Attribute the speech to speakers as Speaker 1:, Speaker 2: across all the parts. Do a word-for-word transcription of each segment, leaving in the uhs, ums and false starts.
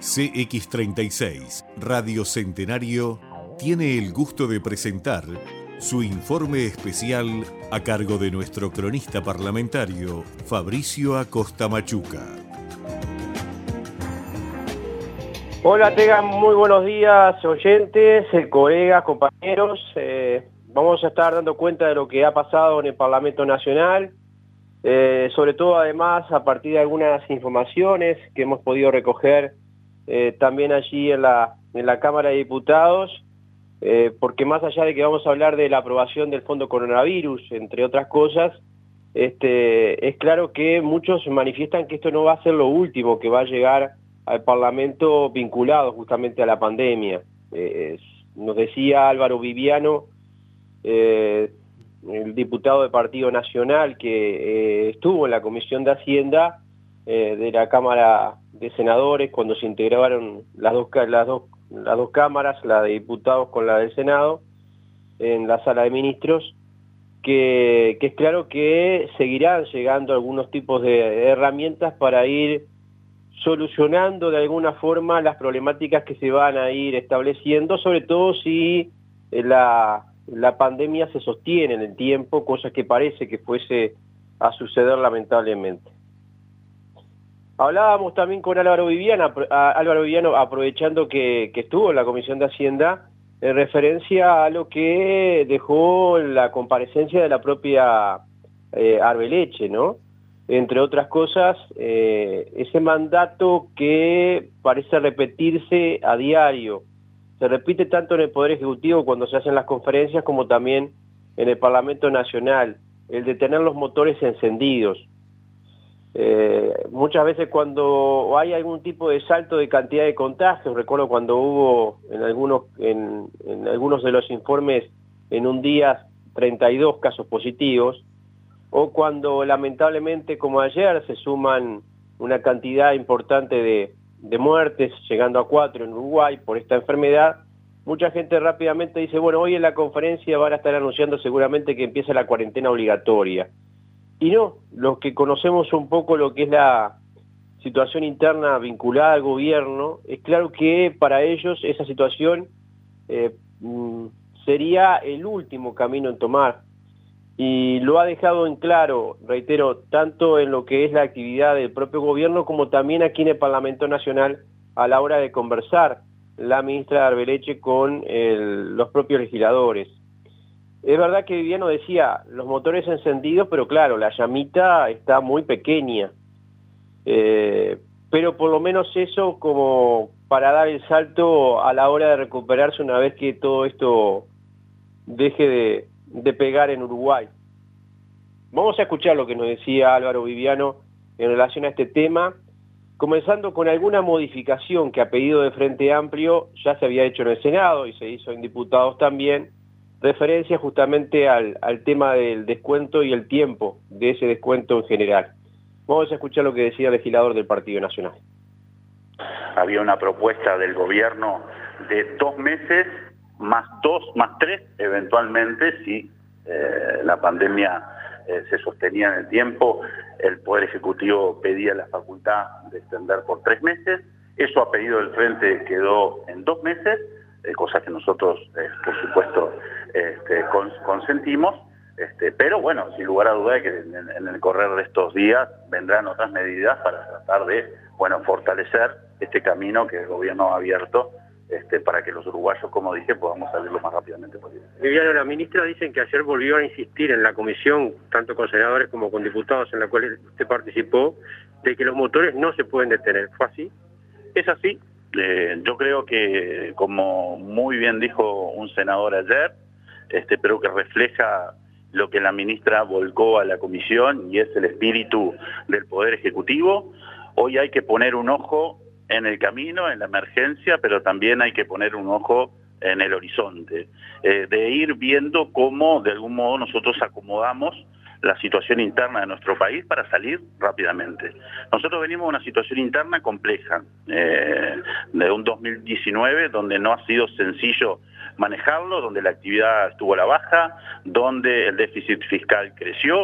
Speaker 1: C X treinta y seis, Radio Centenario, tiene el gusto de presentar su informe especial a cargo de nuestro cronista parlamentario, Fabricio Acosta Machuca.
Speaker 2: Hola, tengan muy buenos días, oyentes, colegas, compañeros. Eh, vamos a estar dando cuenta de lo que ha pasado en el Parlamento Nacional, eh, sobre todo además a partir de algunas informaciones que hemos podido recoger eh, también allí en la, en la Cámara de Diputados, eh, porque más allá de que vamos a hablar de la aprobación del Fondo Coronavirus, entre otras cosas, este, es claro que muchos manifiestan que esto no va a ser lo último que va a llegar al Parlamento vinculado justamente a la pandemia. Eh, nos decía Álvaro Viviano, eh, el diputado del Partido Nacional que eh, estuvo en la Comisión de Hacienda eh, de la Cámara de Senadores cuando se integraron las dos, las dos, las dos cámaras, la de diputados con la del Senado, en la sala de ministros, que, que es claro que seguirán llegando algunos tipos de herramientas para ir solucionando de alguna forma las problemáticas que se van a ir estableciendo, sobre todo si la, la pandemia se sostiene en el tiempo, cosa que parece que fuese a suceder lamentablemente. Hablábamos también con Álvaro Viviano, Álvaro Viviano aprovechando que, que estuvo en la Comisión de Hacienda, en referencia a lo que dejó la comparecencia de la propia eh, Arbeleche, ¿no? Entre otras cosas, eh, ese mandato que parece repetirse a diario. Se repite tanto en el Poder Ejecutivo cuando se hacen las conferencias como también en el Parlamento Nacional, el de tener los motores encendidos. Eh, muchas veces cuando hay algún tipo de salto de cantidad de contagios, recuerdo cuando hubo en algunos, en, en algunos de los informes en un día treinta y dos casos positivos, o cuando lamentablemente como ayer se suman una cantidad importante de, de muertes, llegando a cuatro en Uruguay por esta enfermedad, mucha gente rápidamente dice, bueno, hoy en la conferencia van a estar anunciando seguramente que empieza la cuarentena obligatoria. Y no, los que conocemos un poco lo que es la situación interna vinculada al gobierno, es claro que para ellos esa situación eh, sería el último camino en tomar. Y lo ha dejado en claro, reitero, tanto en lo que es la actividad del propio gobierno como también aquí en el Parlamento Nacional a la hora de conversar la ministra Arbeleche con el, los propios legisladores. Es verdad que Viviano decía, los motores encendidos, pero claro, la llamita está muy pequeña. Eh, pero por lo menos eso como para dar el salto a la hora de recuperarse una vez que todo esto deje de... de pegar en Uruguay. Vamos a escuchar lo que nos decía Álvaro Viviano en relación a este tema, comenzando con alguna modificación que a pedido de Frente Amplio ya se había hecho en el Senado y se hizo en diputados también, referencia justamente al, al tema del descuento y el tiempo de ese descuento en general. Vamos a escuchar lo que decía el legislador del Partido Nacional.
Speaker 3: Había una propuesta del gobierno de dos meses más dos, más tres, eventualmente, si eh, la pandemia eh, se sostenía en el tiempo, el Poder Ejecutivo pedía la facultad de extender por tres meses, eso a pedido del Frente quedó en dos meses, eh, cosa que nosotros, eh, por supuesto, este, cons consentimos, este, pero bueno, sin lugar a duda que en, en el correr de estos días vendrán otras medidas para tratar de, bueno, fortalecer este camino que el gobierno ha abierto, Este, para que los uruguayos, como dije, podamos salir lo más rápidamente posible.
Speaker 2: Viviano, la ministra dicen que ayer volvió a insistir en la comisión, tanto con senadores como con diputados en la cual usted participó, de que los motores no se pueden detener. ¿Fue así?
Speaker 3: Es así. Eh, yo creo que, como muy bien dijo un senador ayer, este, pero que refleja lo que la ministra volcó a la comisión y es el espíritu del Poder Ejecutivo, hoy hay que poner un ojo en el camino, en la emergencia, pero también hay que poner un ojo en el horizonte, eh, de ir viendo cómo de algún modo nosotros acomodamos la situación interna de nuestro país para salir rápidamente. Nosotros venimos de una situación interna compleja, eh, de un dos mil diecinueve donde no ha sido sencillo manejarlo, donde la actividad estuvo a la baja, donde el déficit fiscal creció,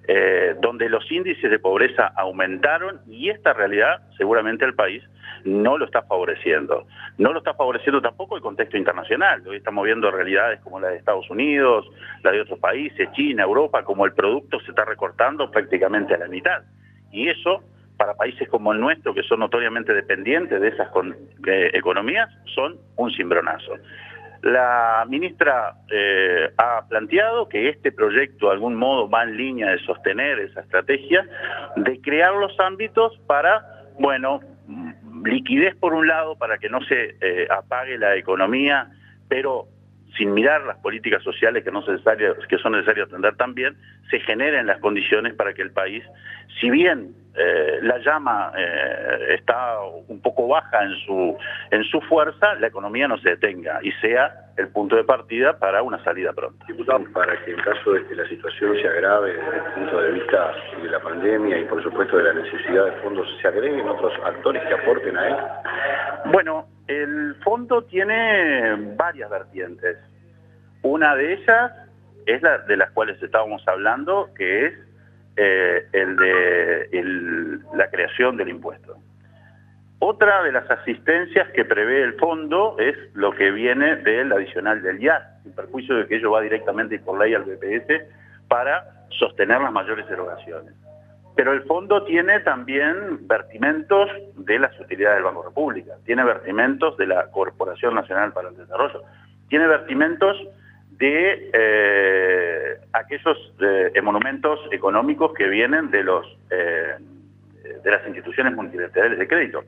Speaker 3: eh, donde los índices de pobreza aumentaron y esta realidad seguramente el país no lo está favoreciendo. No lo está favoreciendo tampoco el contexto internacional. Hoy estamos viendo realidades como la de Estados Unidos, la de otros países, China, Europa, como el producto se está recortando prácticamente a la mitad. Y eso, para países como el nuestro, que son notoriamente dependientes de esas con, eh, economías, son un cimbronazo. La ministra eh, ha planteado que este proyecto de algún modo va en línea de sostener esa estrategia, de crear los ámbitos para, bueno, liquidez por un lado para que no se eh, apague la economía, pero sin mirar las políticas sociales que, no necesarias, que son necesarias atender también, se generen las condiciones para que el país, si bien eh, la llama eh, está un poco baja en su, en su fuerza, la economía no se detenga y sea el punto de partida para una salida pronta.
Speaker 4: Diputado, para que en caso de que la situación se agrave desde el punto de vista de la pandemia y por supuesto de la necesidad de fondos, ¿se agreguen otros actores que aporten a él?
Speaker 3: Bueno, el fondo tiene varias vertientes. Una de ellas es la de las cuales estábamos hablando, que es eh, el de el, la creación del impuesto. Otra de las asistencias que prevé el fondo es lo que viene del adicional del I A S, sin perjuicio de que ello va directamente por ley al B P S para sostener las mayores erogaciones. Pero el fondo tiene también vertimentos de las utilidades del Banco República, tiene vertimentos de la Corporación Nacional para el Desarrollo, tiene vertimentos de eh, aquellos eh, monumentos económicos que vienen de los eh, de las instituciones multilaterales de crédito.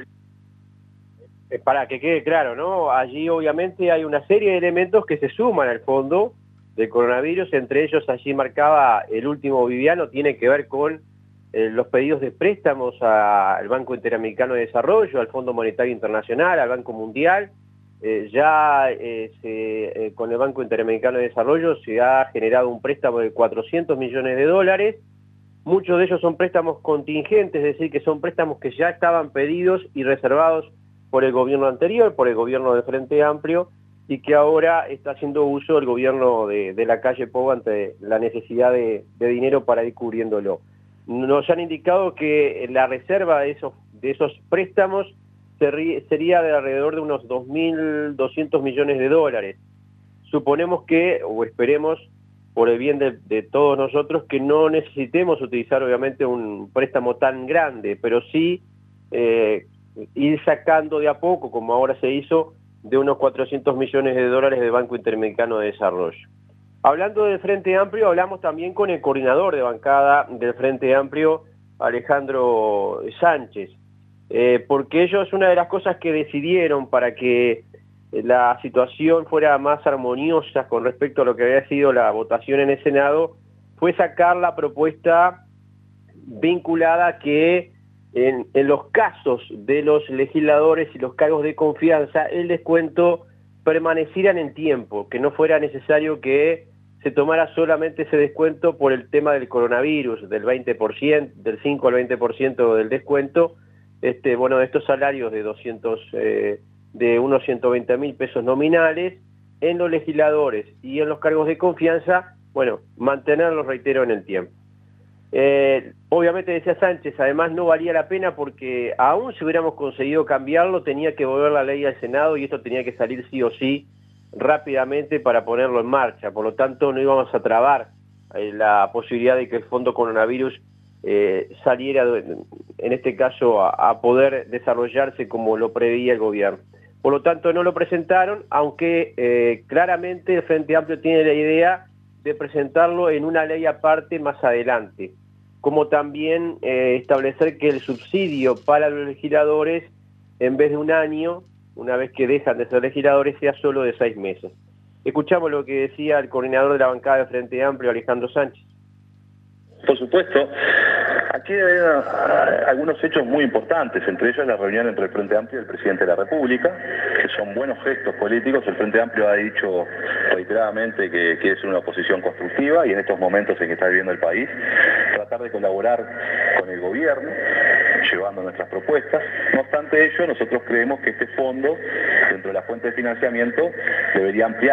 Speaker 2: Es... Para que quede claro, ¿no? Allí obviamente hay una serie de elementos que se suman al fondo del coronavirus, entre ellos allí marcaba el último Viviano, tiene que ver con eh, los pedidos de préstamos al Banco Interamericano de Desarrollo, al Fondo Monetario Internacional, al Banco Mundial. Eh, ya eh, se, eh, con el Banco Interamericano de Desarrollo se ha generado un préstamo de cuatrocientos millones de dólares. Muchos de ellos son préstamos contingentes, es decir, que son préstamos que ya estaban pedidos y reservados por el gobierno anterior, por el gobierno del Frente Amplio, y que ahora está haciendo uso el gobierno de, de la calle Pou ante la necesidad de, de dinero para ir cubriéndolo. Nos han indicado que la reserva de esos, de esos préstamos sería de alrededor de unos dos mil doscientos millones de dólares. Suponemos que, o esperemos, por el bien de, de todos nosotros, que no necesitemos utilizar obviamente un préstamo tan grande, pero sí eh, ir sacando de a poco, como ahora se hizo, de unos cuatrocientos millones de dólares del Banco Interamericano de Desarrollo. Hablando del Frente Amplio, hablamos también con el coordinador de bancada del Frente Amplio, Alejandro Sánchez, eh, porque ellos, una de las cosas que decidieron para que la situación fuera más armoniosa con respecto a lo que había sido la votación en el Senado, fue sacar la propuesta vinculada a que en, en los casos de los legisladores y los cargos de confianza, el descuento permaneciera en el tiempo, que no fuera necesario que se tomara solamente ese descuento por el tema del coronavirus, del veinte por ciento, del cinco al veinte por ciento del descuento, este, bueno, de estos salarios de doscientos, eh, de unos ciento veinte mil pesos nominales, en los legisladores y en los cargos de confianza, bueno, mantenerlos, reitero, en el tiempo. Eh, obviamente, decía Sánchez, además no valía la pena porque aún si hubiéramos conseguido cambiarlo, tenía que volver la ley al Senado y esto tenía que salir sí o sí rápidamente para ponerlo en marcha. Por lo tanto, no íbamos a trabar eh, la posibilidad de que el fondo coronavirus eh, saliera, en este caso, a, a poder desarrollarse como lo preveía el gobierno. Por lo tanto, no lo presentaron, aunque eh, claramente el Frente Amplio tiene la idea de presentarlo en una ley aparte más adelante, como también eh, establecer que el subsidio para los legisladores, en vez de un año, una vez que dejan de ser legisladores, sea solo de seis meses. Escuchamos lo que decía el coordinador de la bancada de Frente Amplio, Alejandro Sánchez.
Speaker 5: Por supuesto, aquí hay algunos hechos muy importantes, entre ellos la reunión entre el Frente Amplio y el Presidente de la República, que son buenos gestos políticos. El Frente Amplio ha dicho reiteradamente que quiere ser una oposición constructiva y en estos momentos en que está viviendo el país, tratar de colaborar con el gobierno, llevando nuestras propuestas. No obstante ello, nosotros creemos que este fondo, dentro de la fuente de financiamiento, debería ampliarse.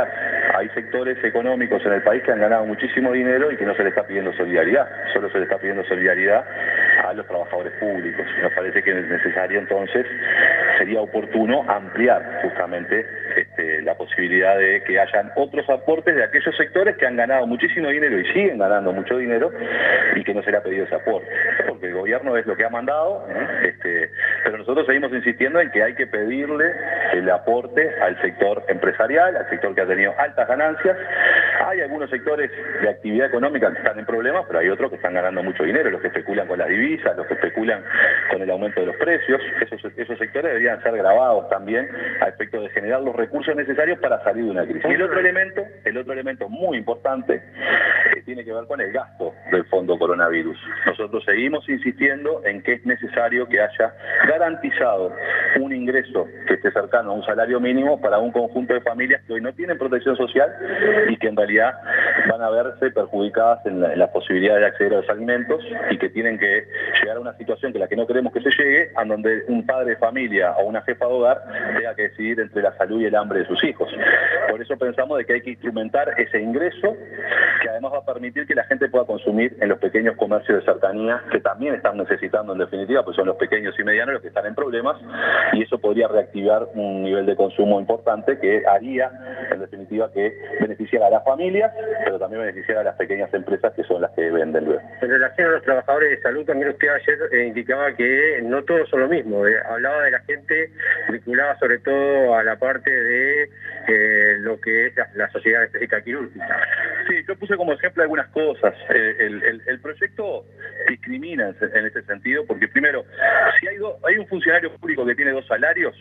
Speaker 5: hay sectores económicos en el país que han ganado muchísimo dinero y que no se les está pidiendo solidaridad, solo se les está pidiendo solidaridad a los trabajadores públicos. Nos parece que es necesario entonces, sería oportuno ampliar justamente este, la posibilidad de que hayan otros aportes de aquellos sectores que han ganado muchísimo dinero y siguen ganando mucho dinero y que no se le ha pedido ese aporte, porque el gobierno es lo que ha mandado, ¿eh? este, pero nosotros seguimos insistiendo en que hay que pedirle el aporte al sector empresarial, al sector que ha tenido altas ganancias. Hay algunos sectores de actividad económica que están en problemas, pero hay otros que están ganando mucho dinero, los que especulan con las divisas, los que especulan con el aumento de los precios. Esos, esos sectores deberían ser gravados también a efecto de generar los recursos necesarios para salir de una crisis. Y el otro elemento, el otro elemento muy importante, eh, tiene que ver con el gasto del fondo coronavirus. Nosotros seguimos insistiendo en que es necesario que haya garantizado un ingreso que esté cercano a un salario mínimo para un conjunto de familias que hoy no tienen protección social y que en realidad van a verse perjudicadas en la, en la posibilidad de acceder a los alimentos y que tienen que llegar a una situación que la que no queremos que se llegue, a donde un padre de familia o una jefa de hogar tenga que decidir entre la salud y el hambre de sus hijos. Por eso pensamos de que hay que instrumentar ese ingreso, que además va a permitir que la gente pueda consumir en los pequeños comercios de cercanía, que también están necesitando en definitiva, pues son los pequeños y medianos los que están en problemas, y eso podría reactivar un nivel de consumo importante que haría en definitiva que beneficiara a las familias, pero también beneficiara a las pequeñas empresas que son las que venden luego.
Speaker 2: En relación a los trabajadores de salud, también usted ayer eh, indicaba que no todos son lo mismo, eh, hablaba de la gente vinculada sobre todo a la parte de eh, lo que es la, la sociedad estética quirúrgica.
Speaker 5: Sí, yo puse como ejemplo algunas cosas. Eh, el, el, el proyecto discrimina en, en ese sentido, porque primero, si hay, do, hay un funcionario público que tiene dos salarios,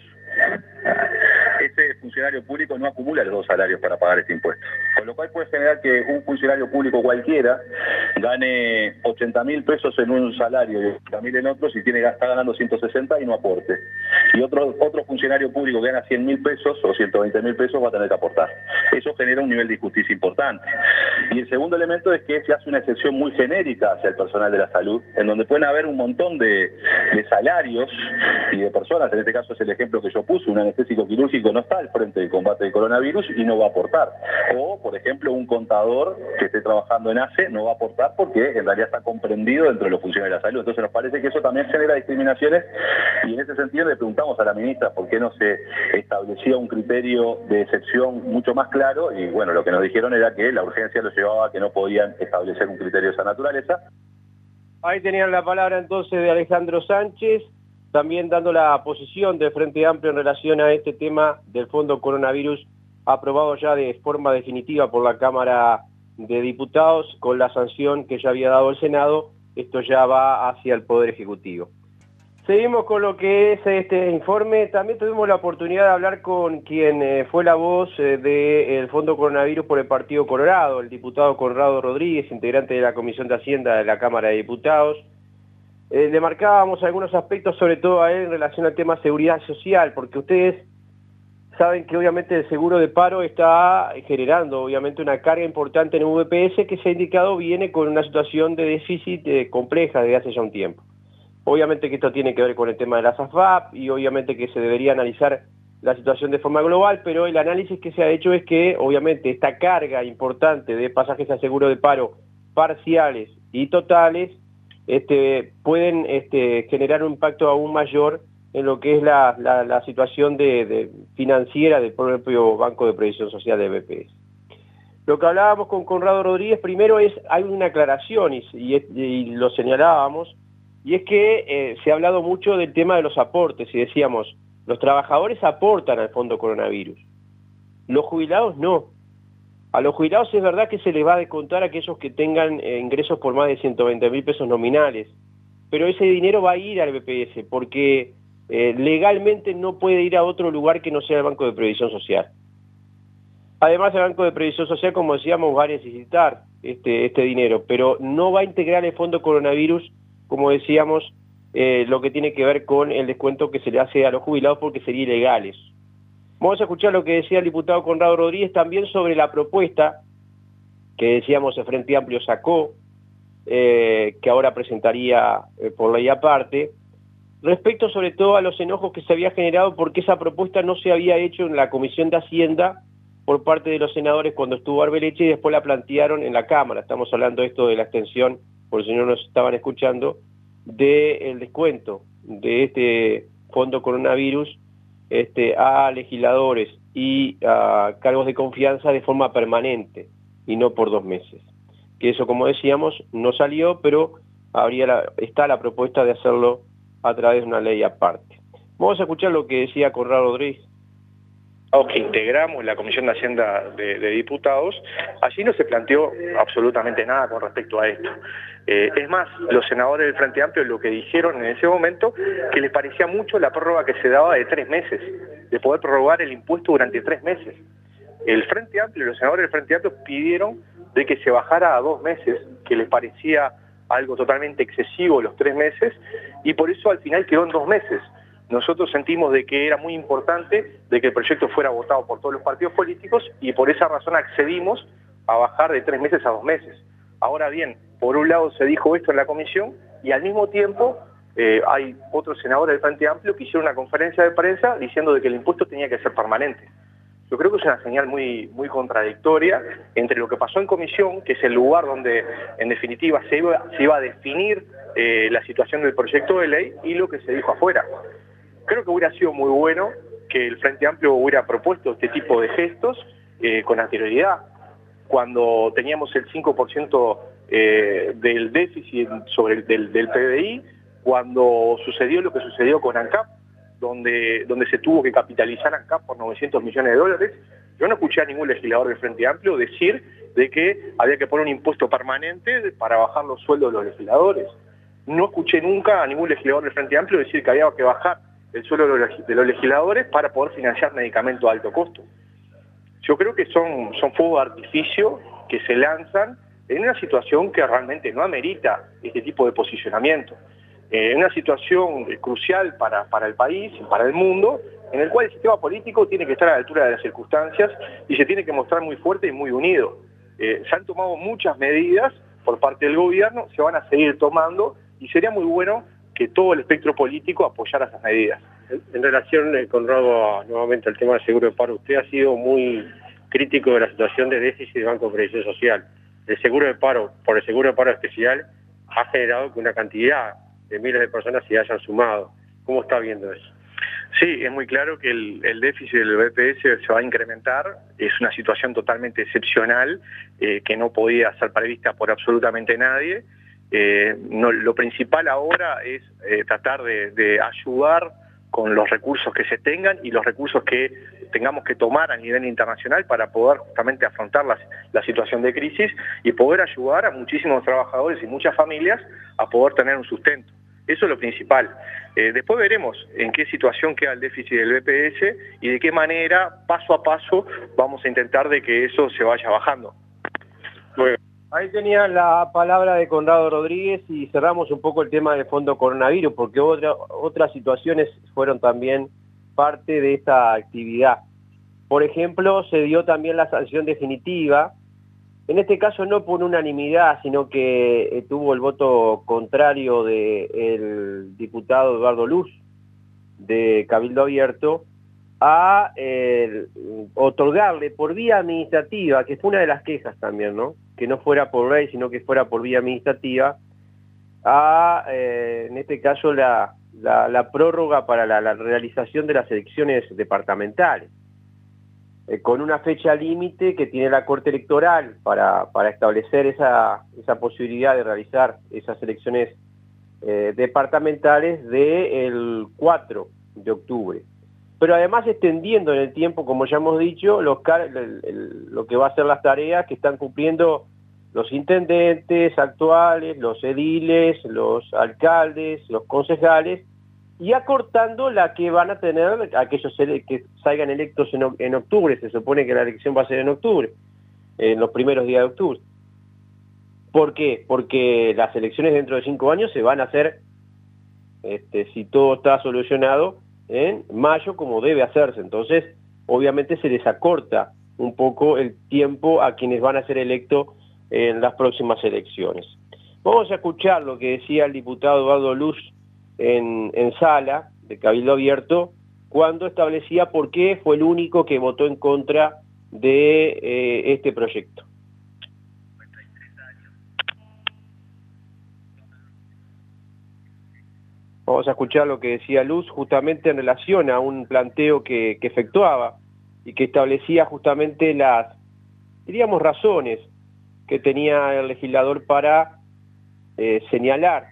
Speaker 5: ese funcionario público no acumula los dos salarios para pagar ese impuesto. Con lo cual puede generar que un funcionario público cualquiera gane ochenta mil pesos en un salario y ochenta mil en otros y tiene, está ganando ciento sesenta y no aporte. Y otro, otro funcionario público que gana cien mil pesos o ciento veinte mil pesos va a tener que aportar. Eso genera un nivel de injusticia importante. Y el segundo elemento es que se hace una excepción muy genérica hacia el personal de la salud, en donde pueden haber un montón de, de salarios y de personas. En este caso es el ejemplo que yo puse, un anestésico quirúrgico no está al frente del combate del coronavirus y no va a aportar. O, por ejemplo, un contador que esté trabajando en A C E no va a aportar porque en realidad está comprendido dentro de los funcionarios de la salud. Entonces nos parece que eso también genera discriminaciones y en ese sentido le preguntamos a la ministra por qué no se establecía un criterio de excepción mucho más claro y bueno, lo que nos dijeron era que la urgencia lo llevaba a que no podían establecer un criterio de esa naturaleza.
Speaker 2: Ahí tenían la palabra entonces de Alejandro Sánchez, también dando la posición del Frente Amplio en relación a este tema del fondo coronavirus, aprobado ya de forma definitiva por la Cámara de Diputados, con la sanción que ya había dado el Senado. Esto ya va hacia el Poder Ejecutivo. Seguimos con lo que es este informe. También tuvimos la oportunidad de hablar con quien eh, fue la voz eh, del Fondo Coronavirus por el Partido Colorado, el diputado Conrado Rodríguez, integrante de la Comisión de Hacienda de la Cámara de Diputados. Eh, le marcábamos algunos aspectos, sobre todo a él, en relación al tema seguridad social, porque ustedes saben que obviamente el seguro de paro está generando obviamente una carga importante en el V P S que se ha indicado viene con una situación de déficit eh, compleja desde hace ya un tiempo. Obviamente que esto tiene que ver con el tema de las A F A P y obviamente que se debería analizar la situación de forma global, pero el análisis que se ha hecho es que obviamente esta carga importante de pasajes a seguro de paro parciales y totales este, pueden este, generar un impacto aún mayor en lo que es la, la, la situación de, de financiera del propio Banco de Previsión Social de B P S. Lo que hablábamos con Conrado Rodríguez primero es, hay una aclaración y, y, y lo señalábamos, y es que eh, se ha hablado mucho del tema de los aportes y decíamos, los trabajadores aportan al fondo coronavirus, los jubilados no. A los jubilados es verdad que se les va a descontar a aquellos que tengan eh, ingresos por más de ciento veinte mil pesos nominales, pero ese dinero va a ir al B P S porque eh, legalmente no puede ir a otro lugar que no sea el Banco de Previsión Social. Además el Banco de Previsión Social, como decíamos, va a necesitar este, este dinero, pero no va a integrar el fondo coronavirus, como decíamos, eh, lo que tiene que ver con el descuento que se le hace a los jubilados porque sería ilegales. Vamos a escuchar lo que decía el diputado Conrado Rodríguez también sobre la propuesta que decíamos el Frente Amplio sacó, eh, que ahora presentaría eh, por ley aparte, respecto sobre todo a los enojos que se había generado porque esa propuesta no se había hecho en la Comisión de Hacienda por parte de los senadores cuando estuvo Arbeleche y después la plantearon en la Cámara. Estamos hablando de esto de la extensión, por si no nos estaban escuchando, del descuento de este fondo coronavirus este, a legisladores y a cargos de confianza de forma permanente y no por dos meses. Que eso, como decíamos, no salió, pero habría la, está la propuesta de hacerlo a través de una ley aparte. Vamos a escuchar lo que decía Conrado Rodríguez.
Speaker 6: Que integramos la Comisión de Hacienda de, de Diputados, allí no se planteó absolutamente nada con respecto a esto. Eh, es más, los senadores del Frente Amplio lo que dijeron en ese momento, que les parecía mucho la prórroga que se daba de tres meses, de poder prorrogar el impuesto durante tres meses. El Frente Amplio, los senadores del Frente Amplio pidieron de que se bajara a dos meses, que les parecía algo totalmente excesivo los tres meses, y por eso al final quedó en dos meses. Nosotros sentimos de que era muy importante de que el proyecto fuera votado por todos los partidos políticos y por esa razón accedimos a bajar de tres meses a dos meses. Ahora bien, por un lado se dijo esto en la comisión y al mismo tiempo eh, hay otros senadores del Frente Amplio que hicieron una conferencia de prensa diciendo de que el impuesto tenía que ser permanente. Yo creo que es una señal muy, muy contradictoria entre lo que pasó en comisión, que es el lugar donde en definitiva se iba, se iba a definir eh, la situación del proyecto de ley, y lo que se dijo afuera. Creo que hubiera sido muy bueno que el Frente Amplio hubiera propuesto este tipo de gestos eh, con anterioridad. Cuando teníamos el cinco por ciento eh, del déficit sobre el, del, del P B I, cuando sucedió lo que sucedió con ANCAP, donde, donde se tuvo que capitalizar ANCAP por novecientos millones de dólares, yo no escuché a ningún legislador del Frente Amplio decir de que había que poner un impuesto permanente para bajar los sueldos de los legisladores. No escuché nunca a ningún legislador del Frente Amplio decir que había que bajar el sueldo de los legisladores para poder financiar medicamentos de alto costo. Yo creo que son, son fuegos de artificio que se lanzan en una situación que realmente no amerita este tipo de posicionamiento. En eh, una situación crucial para, para el país, para el mundo, en el cual el sistema político tiene que estar a la altura de las circunstancias y se tiene que mostrar muy fuerte y muy unido. Eh, se han tomado muchas medidas por parte del gobierno, se van a seguir tomando y sería muy bueno que todo el espectro político apoyara esas medidas.
Speaker 7: En relación, eh, Conrado, nuevamente al tema del seguro de paro, usted ha sido muy crítico de la situación de déficit del Banco de Previsión Social. El seguro de paro, por el seguro de paro especial, ha generado que una cantidad de miles de personas se hayan sumado. ¿Cómo está viendo eso?
Speaker 6: Sí, es muy claro que el, el déficit del B P S se va a incrementar. Es una situación totalmente excepcional eh, que no podía ser prevista por absolutamente nadie. Eh, no, lo principal ahora es eh, tratar de, de ayudar con los recursos que se tengan y los recursos que tengamos que tomar a nivel internacional para poder justamente afrontar la, la situación de crisis y poder ayudar a muchísimos trabajadores y muchas familias a poder tener un sustento. Eso es lo principal. Eh, después veremos en qué situación queda el déficit del B P S y de qué manera, paso a paso, vamos a intentar de que eso se vaya bajando.
Speaker 2: Bueno. Ahí tenía la palabra de Conrado Rodríguez y cerramos un poco el tema del fondo coronavirus, porque otra, otras situaciones fueron también parte de esta actividad. Por ejemplo, se dio también la sanción definitiva, en este caso no por unanimidad, sino que eh, tuvo el voto contrario del diputado Eduardo Luz, de Cabildo Abierto, a eh, otorgarle por vía administrativa, que fue una de las quejas también, ¿no?, que no fuera por ley, sino que fuera por vía administrativa, a, eh, en este caso, la, la, la prórroga para la, la realización de las elecciones departamentales, eh, con una fecha límite que tiene la Corte Electoral para, para establecer esa, esa posibilidad de realizar esas elecciones eh, departamentales del cuatro de octubre. Pero además extendiendo en el tiempo, como ya hemos dicho, los, el, el, lo que va a ser las tareas que están cumpliendo los intendentes actuales, los ediles, los alcaldes, los concejales, y acortando la que van a tener aquellos que salgan electos en, en octubre. Se supone que la elección va a ser en octubre, en los primeros días de octubre. ¿Por qué? Porque las elecciones dentro de cinco años se van a hacer, este, si todo está solucionado, en mayo, como debe hacerse. Entonces, obviamente se les acorta un poco el tiempo a quienes van a ser electos en las próximas elecciones. Vamos a escuchar lo que decía el diputado Eduardo Luz en, en sala de Cabildo Abierto, cuando establecía por qué fue el único que votó en contra de eh, este proyecto. Vamos a escuchar lo que decía Luz justamente en relación a un planteo que, que efectuaba y que establecía justamente las, diríamos, razones que tenía el legislador para eh, señalar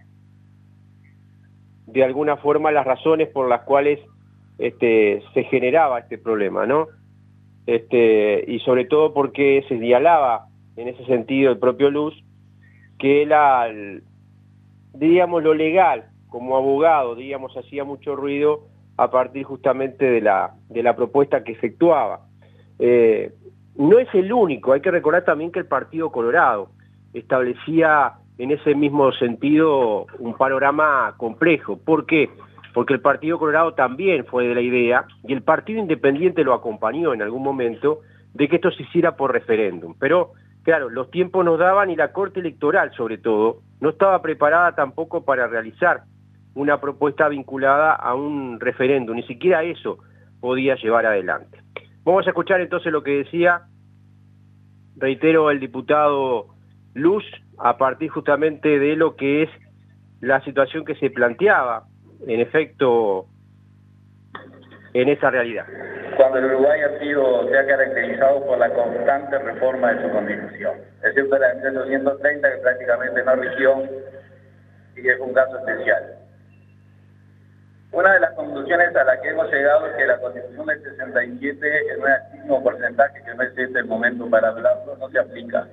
Speaker 2: de alguna forma las razones por las cuales este, se generaba este problema, ¿no? Este, y sobre todo porque se señalaba en ese sentido el propio Luz que la, diríamos, lo legal como abogado, digamos, hacía mucho ruido a partir justamente de la, de la propuesta que efectuaba. Eh, no es el único, hay que recordar también que el Partido Colorado establecía en ese mismo sentido un panorama complejo. ¿Por qué? Porque el Partido Colorado también fue de la idea, y el Partido Independiente lo acompañó en algún momento, de que esto se hiciera por referéndum. Pero, claro, los tiempos nos daban y la Corte Electoral, sobre todo, no estaba preparada tampoco para realizar una propuesta vinculada a un referéndum, ni siquiera eso podía llevar adelante. Vamos a escuchar entonces lo que decía, reitero, el diputado Luz, a partir justamente de lo que es la situación que se planteaba, en efecto, en esa realidad.
Speaker 8: Cuando el Uruguay ha sido, se ha caracterizado por la constante reforma de su constitución, excepto la de mil ochocientos treinta, que prácticamente no rigió y que es un caso especial. Una de las conclusiones a la que hemos llegado es que la Constitución del sesenta y siete, en un altísimo porcentaje, que no es este el momento para hablarlo, no se aplica.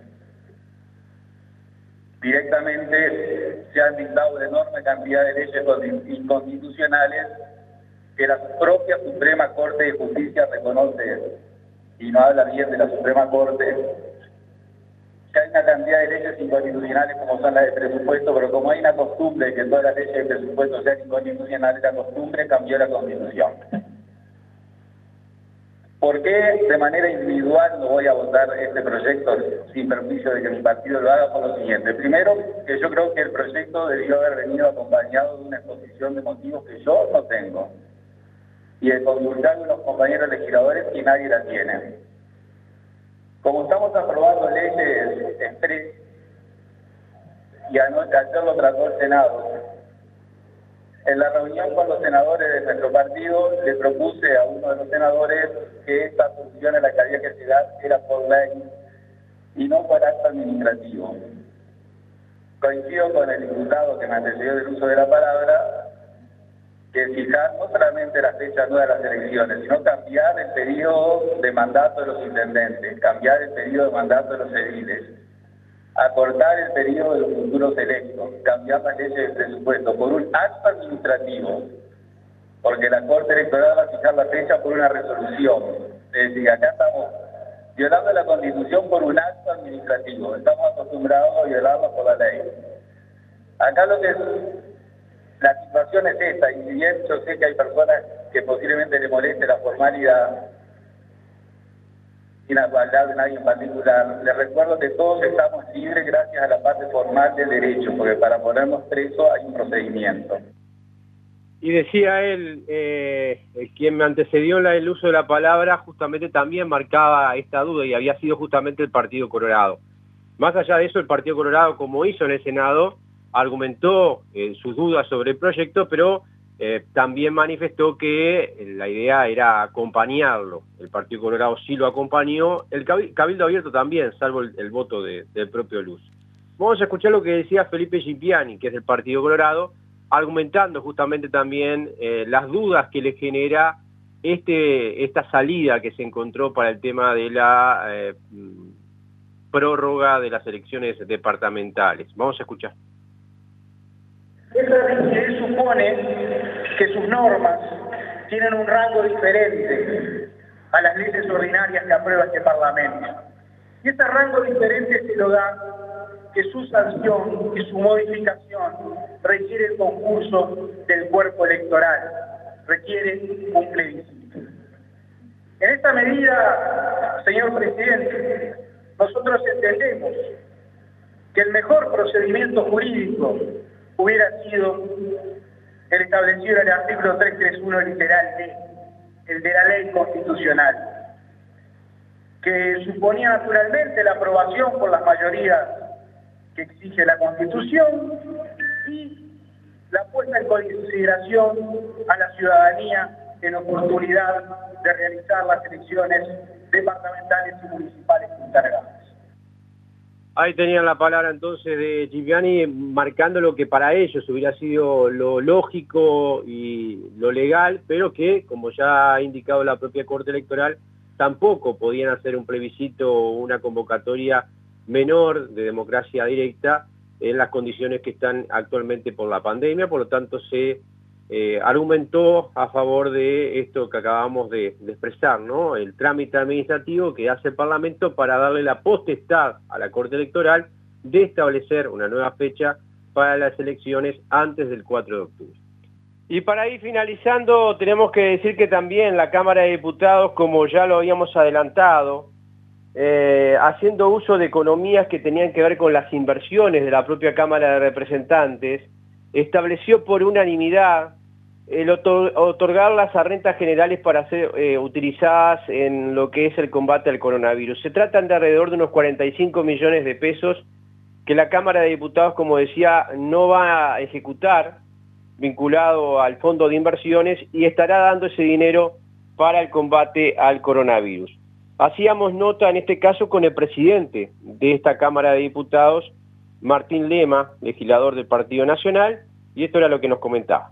Speaker 8: Directamente se han dictado una enorme cantidad de leyes inconstitucionales que la propia Suprema Corte de Justicia reconoce, y no habla bien de la Suprema Corte, que hay una cantidad de leyes inconstitucionales como son las de presupuesto, pero como hay una costumbre de que todas las leyes de presupuesto sean inconstitucionales, la costumbre cambió la Constitución. ¿Por qué de manera individual no voy a votar este proyecto sin perjuicio de que mi partido lo haga? Por lo siguiente. Primero, que yo creo que el proyecto debió haber venido acompañado de una exposición de motivos que yo no tengo, y de consultar con los compañeros legisladores que nadie la tiene. Como estamos aprobando leyes express, y anoche ayer lo trató el Senado, en la reunión con los senadores de nuestro partido le propuse a uno de los senadores que esta solución a la que había que llegar era por ley y no por acto administrativo. Coincido con el diputado que me antecedió del uso de la palabra, que fijar no solamente la fecha nueva de las elecciones, sino cambiar el periodo de mandato de los intendentes, cambiar el periodo de mandato de los ediles, acortar el periodo de los futuros electos, cambiar las leyes de presupuesto por un acto administrativo, porque la Corte Electoral va a fijar la fecha por una resolución. Es decir, acá estamos violando la Constitución por un acto administrativo, estamos acostumbrados a violarla por la ley. Acá lo que es, la situación es esta, y si bien yo sé que hay personas que posiblemente le moleste la formalidad y la igualdad de nadie en particular, les recuerdo que todos estamos libres gracias a la parte formal del derecho, porque para ponernos presos hay un procedimiento.
Speaker 2: Y decía él, eh, quien me antecedió en el uso de la palabra, justamente también marcaba esta duda, y había sido justamente el Partido Colorado. Más allá de eso, el Partido Colorado, como hizo en el Senado, argumentó eh, sus dudas sobre el proyecto, pero eh, también manifestó que la idea era acompañarlo. El Partido Colorado sí lo acompañó, el Cabildo Abierto también, salvo el, el voto de, del propio Luz. Vamos a escuchar lo que decía Felipe Gipiani, que es del Partido Colorado, argumentando justamente también eh, las dudas que le genera este, esta salida que se encontró para el tema de la eh, prórroga de las elecciones departamentales. Vamos a escuchar.
Speaker 8: Esa ley supone que sus normas tienen un rango diferente a las leyes ordinarias que aprueba este Parlamento. Y ese rango diferente se lo da que su sanción y su modificación requiere el concurso del cuerpo electoral, requiere un plebiscito. En esta medida, señor presidente, nosotros entendemos que el mejor procedimiento jurídico hubiera sido el establecido en el artículo trescientos treinta y uno literal D, el de la ley constitucional. que suponía naturalmente la aprobación por las mayorías que exige la Constitución y la puesta en consideración a la ciudadanía en oportunidad de realizar las elecciones departamentales y municipales encargadas.
Speaker 2: Ahí tenían la palabra entonces de Giuliani, marcando lo que para ellos hubiera sido lo lógico y lo legal, pero que, como ya ha indicado la propia Corte Electoral, tampoco podían hacer un plebiscito o una convocatoria menor de democracia directa en las condiciones que están actualmente por la pandemia. Por lo tanto, se eh, argumentó a favor de esto que acabamos de, de expresar, ¿no? El trámite administrativo que hace el Parlamento para darle la potestad a la Corte Electoral de establecer una nueva fecha para las elecciones antes del cuatro de octubre. Y para ir finalizando, tenemos que decir que también la Cámara de Diputados, como ya lo habíamos adelantado, eh, haciendo uso de economías que tenían que ver con las inversiones de la propia Cámara de Representantes, estableció por unanimidad el otorgarlas a rentas generales para ser eh, utilizadas en lo que es el combate al coronavirus. Se tratan de alrededor de unos cuarenta y cinco millones de pesos que la Cámara de Diputados, como decía, no va a ejecutar, vinculado al fondo de inversiones, y estará dando ese dinero para el combate al coronavirus. Hacíamos nota en este caso con el presidente de esta Cámara de Diputados, Martín Lema, legislador del Partido Nacional, y esto era lo que nos comentaba.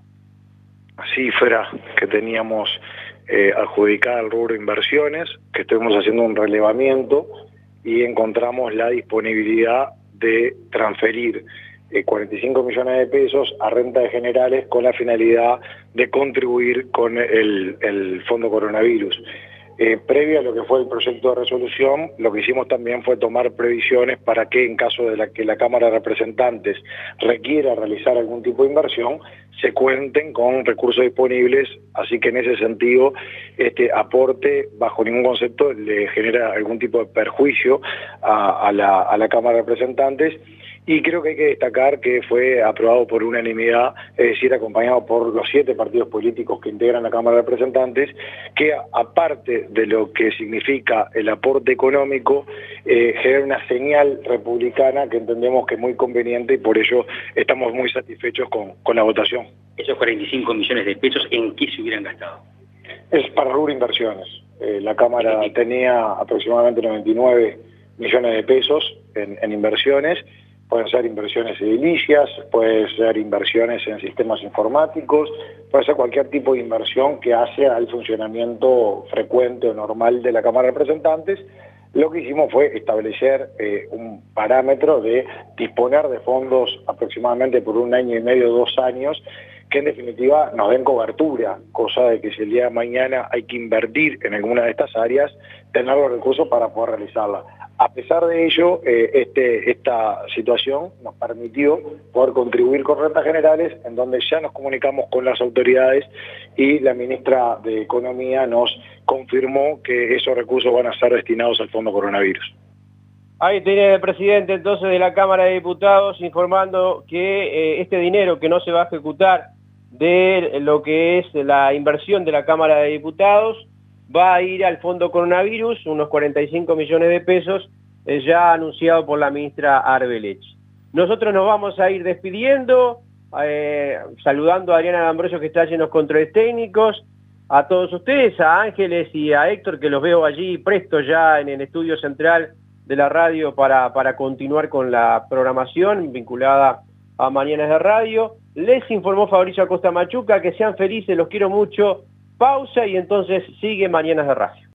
Speaker 9: Así fuera que teníamos eh, adjudicada al rubro inversiones, que estuvimos haciendo un relevamiento y encontramos la disponibilidad de transferir eh, cuarenta y cinco millones de pesos a rentas generales con la finalidad de contribuir con el, el fondo coronavirus. Eh, previo a lo que fue el proyecto de resolución, lo que hicimos también fue tomar previsiones para que en caso de la que la Cámara de Representantes requiera realizar algún tipo de inversión, se cuenten con recursos disponibles, así que en ese sentido este aporte bajo ningún concepto le genera algún tipo de perjuicio a, a, la, a la Cámara de Representantes. Y creo que hay que destacar que fue aprobado por unanimidad, es decir, acompañado por los siete partidos políticos que integran la Cámara de Representantes, que aparte de lo que significa el aporte económico, eh, genera una señal republicana que entendemos que es muy conveniente y por ello estamos muy satisfechos con, con la votación.
Speaker 10: Esos cuarenta y cinco millones de pesos, ¿en qué se hubieran gastado?
Speaker 9: Es para rubro inversiones. Eh, la Cámara tenía aproximadamente noventa y nueve millones de pesos en, en inversiones. Pueden ser inversiones edilicias, pueden ser inversiones en sistemas informáticos, puede ser cualquier tipo de inversión que hace al funcionamiento frecuente o normal de la Cámara de Representantes. Lo que hicimos fue establecer eh, un parámetro de disponer de fondos aproximadamente por un año y medio, dos años, que en definitiva nos den cobertura, cosa de que si el día de mañana hay que invertir en alguna de estas áreas, tener los recursos para poder realizarla. A pesar de ello, eh, este, esta situación nos permitió poder contribuir con rentas generales, en donde ya nos comunicamos con las autoridades y la ministra de Economía nos confirmó que esos recursos van a ser destinados al fondo coronavirus.
Speaker 2: Ahí tiene el presidente entonces de la Cámara de Diputados informando que eh, este dinero que no se va a ejecutar de lo que es la inversión de la Cámara de Diputados va a ir al fondo coronavirus, unos cuarenta y cinco millones de pesos, eh, ya anunciado por la ministra Arbelech. Nosotros nos vamos a ir despidiendo, eh, saludando a Adriana D'Ambrosio, que está allí en los controles técnicos, a todos ustedes, a Ángeles y a Héctor, que los veo allí presto ya en el estudio central de la radio para, para continuar con la programación vinculada a Mañanas de Radio. Les informó Fabricio Acosta Machuca, que sean felices, los quiero mucho. Pausa y entonces sigue Mañanas de Radio.